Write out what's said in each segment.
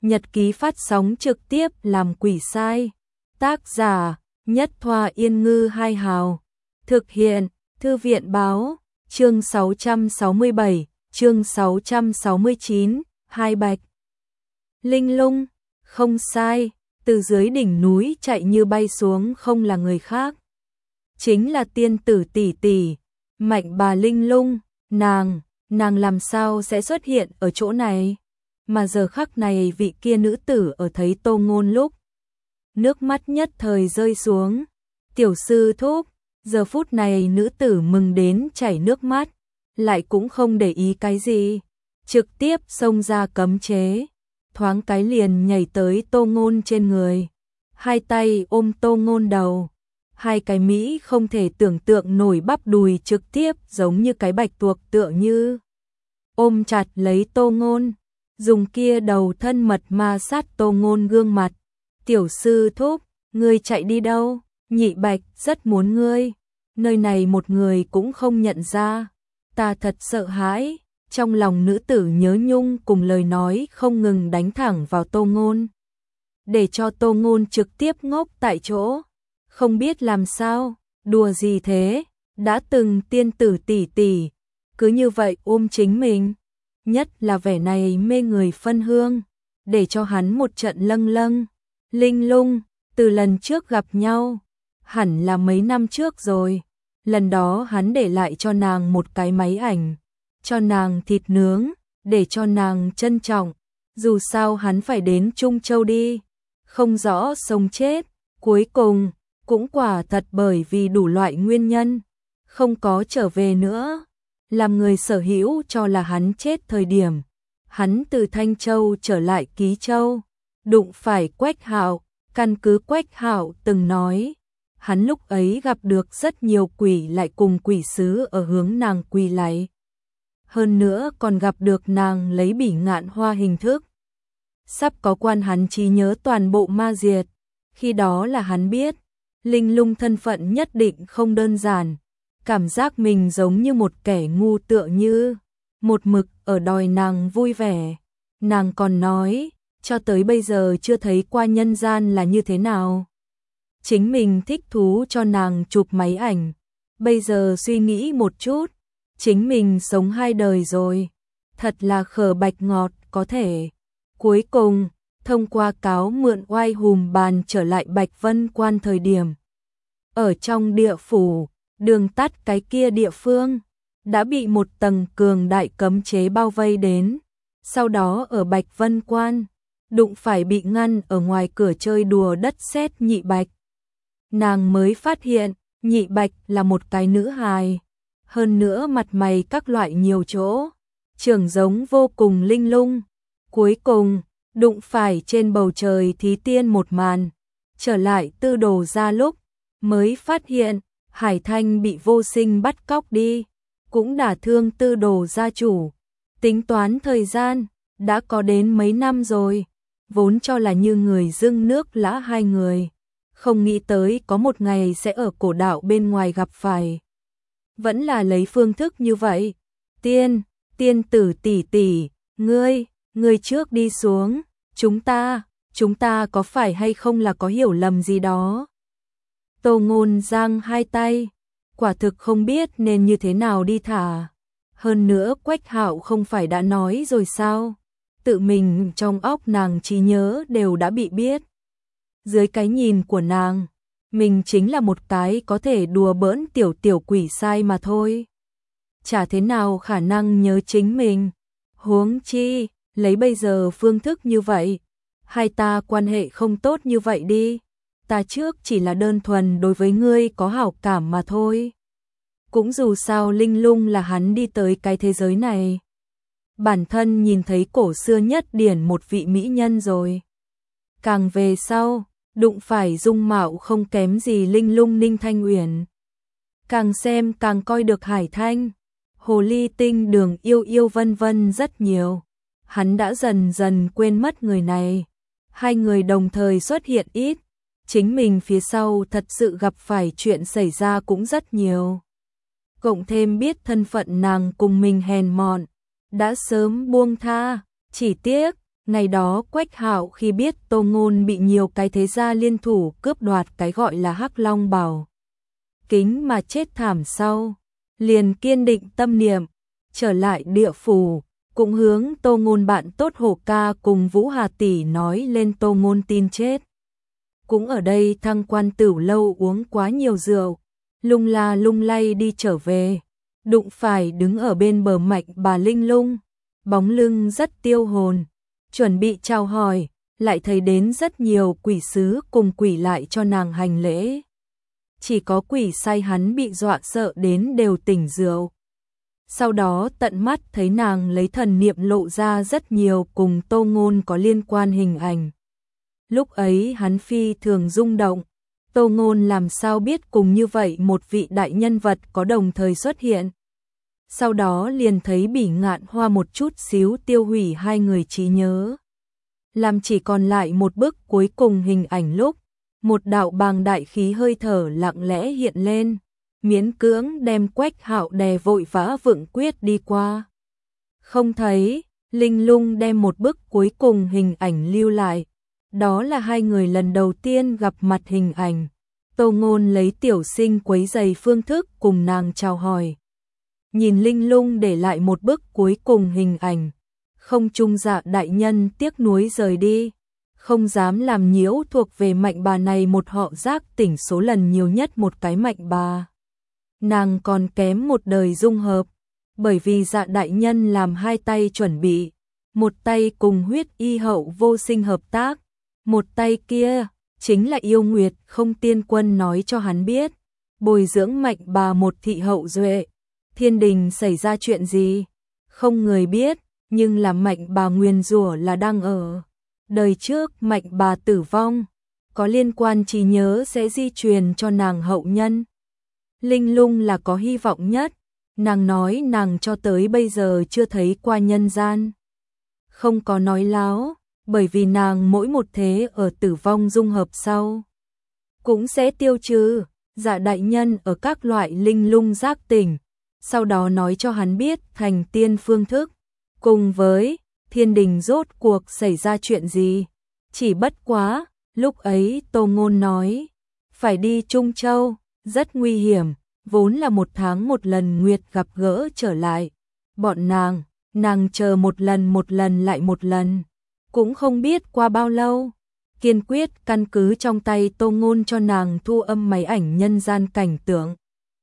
nhật ký phát sóng trực tiếp làm quỷ sai. Tác giả Nhất Thoa Yên Ngư Hai Hào. Thực hiện Thư viện Báo. Chương 667, chương 669, Hai Bạch. Linh Lung, không sai, từ dưới đỉnh núi chạy như bay xuống không là người khác. Chính là tiên tử tỷ tỷ, Mạnh bà Linh Lung, nàng làm sao sẽ xuất hiện ở chỗ này? Mà giờ khắc này vị kia nữ tử ở thấy Tô Ngôn lúc, nước mắt nhất thời rơi xuống. Tiểu sư thúc, giờ phút này nữ tử mừng đến chảy nước mắt, lại cũng không để ý cái gì, trực tiếp xông ra cấm chế, thoáng cái liền nhảy tới Tô Ngôn trên người, hai tay ôm Tô Ngôn đầu, hai cái mỹ không thể tưởng tượng nổi bắp đùi trực tiếp giống như cái bạch tuộc tựa như ôm chặt lấy Tô Ngôn, dùng kia đầu thân mật ma sát Tô Ngôn gương mặt. Tiểu sư thúc, ngươi chạy đi đâu? Nhị Bạch rất muốn ngươi, nơi này một người cũng không nhận ra, ta thật sợ hãi. Trong lòng nữ tử nhớ nhung cùng lời nói không ngừng đánh thẳng vào Tô Ngôn, để cho Tô Ngôn trực tiếp ngốc tại chỗ, không biết làm sao, đùa gì thế, đã từng tiên tử tỷ tỷ, cứ như vậy ôm chính mình, nhất là vẻ này mê người phân hương, để cho hắn một trận lâng lâng. Linh Lung, từ lần trước gặp nhau, hẳn là mấy năm trước rồi, lần đó hắn để lại cho nàng một cái máy ảnh, cho nàng thịt nướng, để cho nàng trân trọng, dù sao hắn phải đến Trung Châu đi, không rõ sống chết, cuối cùng, cũng quả thật bởi vì đủ loại nguyên nhân, không có trở về nữa, làm người sở hữu cho là hắn chết thời điểm, hắn từ Thanh Châu trở lại Ký Châu, đụng phải Quách Hạo, căn cứ Quách Hạo từng nói, hắn lúc ấy gặp được rất nhiều quỷ lại cùng quỷ sứ ở hướng nàng quỳ lạy. Hơn nữa còn gặp được nàng lấy bỉ ngạn hoa hình thức. Sắp có quan hắn trí nhớ toàn bộ ma diệt, khi đó là hắn biết, Linh Lung thân phận nhất định không đơn giản, cảm giác mình giống như một kẻ ngu tựa như, một mực ở đòi nàng vui vẻ. Nàng còn nói, cho tới bây giờ chưa thấy qua nhân gian là như thế nào. Chính mình thích thú cho nàng chụp máy ảnh, bây giờ suy nghĩ một chút, chính mình sống hai đời rồi, thật là khờ bạch ngọt có thể. Cuối cùng, thông qua cáo mượn oai hùm bàn trở lại Bạch Vân Quan thời điểm. Ở trong địa phủ, đường tắt cái kia địa phương, đã bị một tầng cường đại cấm chế bao vây đến. Sau đó ở Bạch Vân Quan, đụng phải bị ngăn ở ngoài cửa chơi đùa đất sét Nhị Bạch. Nàng mới phát hiện, Nhị Bạch là một cái nữ hài. Hơn nữa mặt mày các loại nhiều chỗ, trưởng giống vô cùng linh lung. Cuối cùng, đụng phải trên bầu trời thí tiên một màn. Trở lại Tư Đồ gia lúc, mới phát hiện, Hải Thanh bị vô sinh bắt cóc đi, cũng đả thương Tư Đồ gia chủ. Tính toán thời gian, đã có đến mấy năm rồi, vốn cho là như người dưng nước lã hai người. Không nghĩ tới có một ngày sẽ ở cổ đạo bên ngoài gặp phải. Vẫn là lấy phương thức như vậy. Tiên tử tỷ tỷ, ngươi trước đi xuống, chúng ta có phải hay không là có hiểu lầm gì đó. Tô Ngôn giang hai tay, quả thực không biết nên như thế nào đi thả. Hơn nữa Quách Hạo không phải đã nói rồi sao, tự mình trong óc nàng trí nhớ đều đã bị biết. Dưới cái nhìn của nàng, mình chính là một cái có thể đùa bỡn tiểu quỷ sai mà thôi. Chả thế nào khả năng nhớ chính mình. Huống chi, lấy bây giờ phương thức như vậy, hai ta quan hệ không tốt như vậy đi. Ta trước chỉ là đơn thuần đối với ngươi có hảo cảm mà thôi. Cũng dù sao Linh Lung là hắn đi tới cái thế giới này. Bản thân nhìn thấy cổ xưa nhất điển một vị mỹ nhân rồi. Càng về sau, đụng phải dung mạo không kém gì Linh Lung Ninh Thanh Uyển. Càng xem càng coi được Hải Thanh, Hồ Ly Tinh Đường yêu vân vân rất nhiều. Hắn đã dần dần quên mất người này. Hai người đồng thời xuất hiện ít, chính mình phía sau thật sự gặp phải chuyện xảy ra cũng rất nhiều. Cộng thêm biết thân phận nàng cùng mình hèn mọn, đã sớm buông tha, chỉ tiếc, Ngày đó Quách Hạo khi biết Tô Ngôn bị nhiều cái thế gia liên thủ cướp đoạt cái gọi là Hắc Long Bảo Kính mà chết thảm sau, liền kiên định tâm niệm, trở lại địa phủ, cũng hướng Tô Ngôn bạn tốt Hổ Ca cùng Vũ Hà tỷ nói lên Tô Ngôn tin chết. Cũng ở đây Thăng Quan Tửu lâu uống quá nhiều rượu, lung la lung lay đi trở về, đụng phải đứng ở bên bờ mạch bà Linh Lung, bóng lưng rất tiêu hồn, chuẩn bị chào hỏi, lại thấy đến rất nhiều quỷ sứ cùng quỷ lại cho nàng hành lễ. Chỉ có quỷ sai hắn bị dọa sợ đến đều tỉnh rượu. Sau đó tận mắt thấy nàng lấy thần niệm lộ ra rất nhiều cùng Tô Ngôn có liên quan hình ảnh. Lúc ấy hắn phi thường rung động, Tô Ngôn làm sao biết cùng như vậy một vị đại nhân vật có đồng thời xuất hiện. Sau đó liền thấy Bỉ Ngạn Hoa một chút xíu tiêu hủy hai người trí nhớ. Làm chỉ còn lại một bức cuối cùng hình ảnh lúc, một đạo bàng đại khí hơi thở lặng lẽ hiện lên, miễn cưỡng đem Quách Hạo đè vội vã vượng quyết đi qua. Không thấy, Linh Lung đem một bức cuối cùng hình ảnh lưu lại, đó là hai người lần đầu tiên gặp mặt hình ảnh. Tô Ngôn lấy tiểu sinh quấy giày phương thức cùng nàng chào hỏi. Nhìn Linh Lung để lại một bức cuối cùng hình ảnh, không trung Dạ đại nhân tiếc nuối rời đi, không dám làm nhiễu thuộc về Mạnh Bà này một họ giác tỉnh số lần nhiều nhất một cái Mạnh Bà. Nàng còn kém một đời dung hợp, bởi vì Dạ đại nhân làm hai tay chuẩn bị, một tay cùng Huyết Y hậu vô sinh hợp tác, một tay kia chính là Yêu Nguyệt không tiên quân nói cho hắn biết, bồi dưỡng Mạnh Bà một thị hậu duệ. Thiên đình xảy ra chuyện gì? Không người biết, nhưng là Mạnh Bà nguyền rủa là đang ở đời trước Mạnh Bà tử vong, có liên quan trí nhớ sẽ di truyền cho nàng hậu nhân. Linh Lung là có hy vọng nhất, nàng nói nàng cho tới bây giờ chưa thấy qua nhân gian. Không có nói láo, bởi vì nàng mỗi một thế ở tử vong dung hợp sau cũng sẽ tiêu trừ. Dạ đại nhân ở các loại linh lung giác tỉnh, sau đó nói cho hắn biết thành tiên phương thức, cùng với thiên đình rốt cuộc xảy ra chuyện gì. Chỉ bất quá, lúc ấy Tô Ngôn nói, phải đi Trung Châu, rất nguy hiểm, vốn là 1 tháng một lần nguyệt gặp gỡ trở lại. Bọn nàng chờ một lần lại một lần, cũng không biết qua bao lâu. Kiên quyết căn cứ trong tay Tô Ngôn cho nàng thu âm máy ảnh nhân gian cảnh tượng.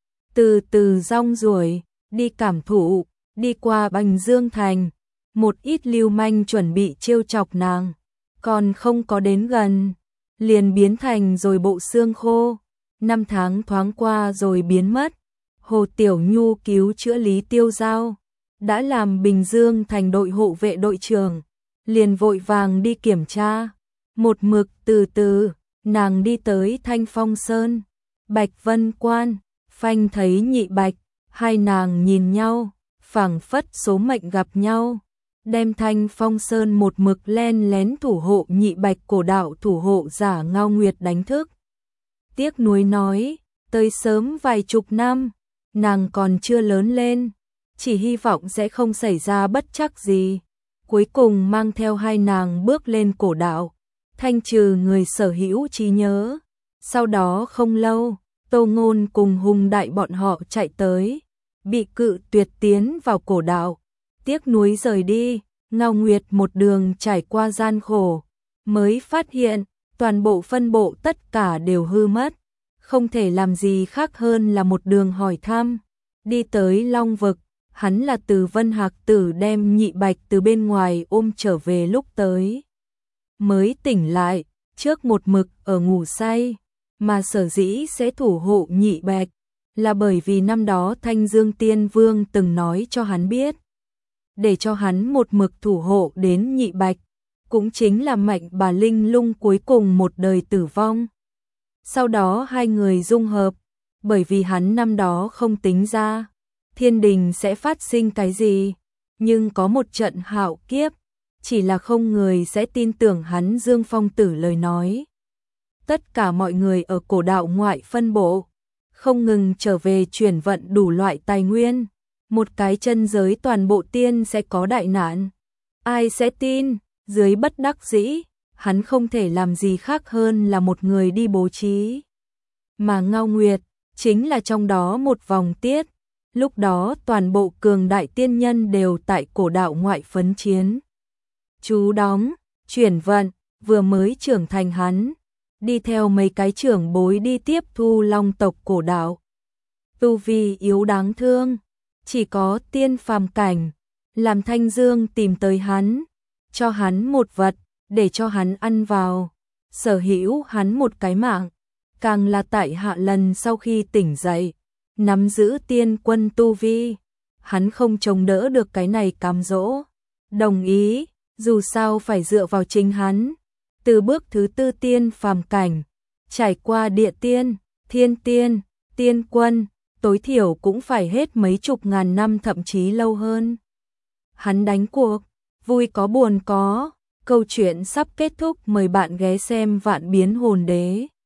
Từ từ rong ruổi, đi cảm thụ, đi qua Bành Dương Thành, một ít lưu manh chuẩn bị trêu chọc nàng, còn không có đến gần, liền biến thành rồi bộ xương khô. 5 tháng thoáng qua rồi biến mất. Hồ Tiểu Nhu cứu chữa Lý Tiêu Giao, đã làm Bình Dương Thành đội hộ vệ đội trưởng, liền vội vàng đi kiểm tra. Một mực từ từ, nàng đi tới Thanh Phong Sơn, Bạch Vân Quan, phanh thấy Nhị Bạch, hai nàng nhìn nhau, phảng phất số mệnh gặp nhau, đem Thanh Phong Sơn một mực len lén thủ hộ Nhị Bạch cổ đạo thủ hộ giả Ngao Nguyệt đánh thức. Tiếc nuối nói, tới sớm vài chục năm, nàng còn chưa lớn lên, chỉ hy vọng sẽ không xảy ra bất trắc gì. Cuối cùng mang theo hai nàng bước lên cổ đạo, thanh trừ người sở hữu trí nhớ. Sau đó không lâu, Tô Ngôn cùng Hùng Đại bọn họ chạy tới, bị cự tuyệt tiến vào cổ đạo, tiếc nuối rời đi. Ngao Nguyệt một đường trải qua gian khổ, mới phát hiện toàn bộ phân bộ tất cả đều hư mất, không thể làm gì khác hơn là một đường hỏi thăm. Đi tới Long Vực, hắn là từ Vân Hạc Tử đem Nhị Bạch từ bên ngoài ôm trở về lúc tới. Mới tỉnh lại, trước một mực ở ngủ say, mà sở dĩ sẽ thủ hộ Nhị Bạch, là bởi vì năm đó Thanh Dương Tiên Vương từng nói cho hắn biết, để cho hắn một mực thủ hộ đến Nhị Bạch, cũng chính là Mạnh Bà Linh Lung cuối cùng một đời tử vong. Sau đó hai người dung hợp, bởi vì hắn năm đó không tính ra thiên đình sẽ phát sinh cái gì, nhưng có một trận hạo kiếp, chỉ là không người sẽ tin tưởng hắn Dương Phong Tử lời nói. Tất cả mọi người ở cổ đạo ngoại phân bộ, không ngừng trở về chuyển vận đủ loại tài nguyên, một cái chân giới toàn bộ tiên sẽ có đại nạn. Ai sẽ tin? Dưới bất đắc dĩ, hắn không thể làm gì khác hơn là một người đi bố trí. Mà Ngao Nguyệt, chính là trong đó một vòng tiết. Lúc đó toàn bộ cường đại tiên nhân đều tại cổ đạo ngoại phấn chiến. Chú đóng, chuyển vận, vừa mới trưởng thành hắn, đi theo mấy cái trưởng bối đi tiếp thu long tộc cổ đạo. Tu vi yếu đáng thương, chỉ có tiên phàm cảnh, làm Thanh Dương tìm tới hắn, cho hắn một vật, để cho hắn ăn vào, sở hữu hắn một cái mạng, càng là tại hạ lần sau khi tỉnh dậy, nắm giữ tiên quân tu vi, hắn không chống đỡ được cái này cám dỗ, đồng ý, dù sao phải dựa vào chính hắn, từ bước thứ 4 tiên phàm cảnh, trải qua địa tiên, thiên tiên, tiên quân, tối thiểu cũng phải hết mấy chục ngàn năm thậm chí lâu hơn. Hắn đánh cuộc, vui có buồn có, câu chuyện sắp kết thúc, mời bạn ghé xem Vạn Biến Hồn Đế.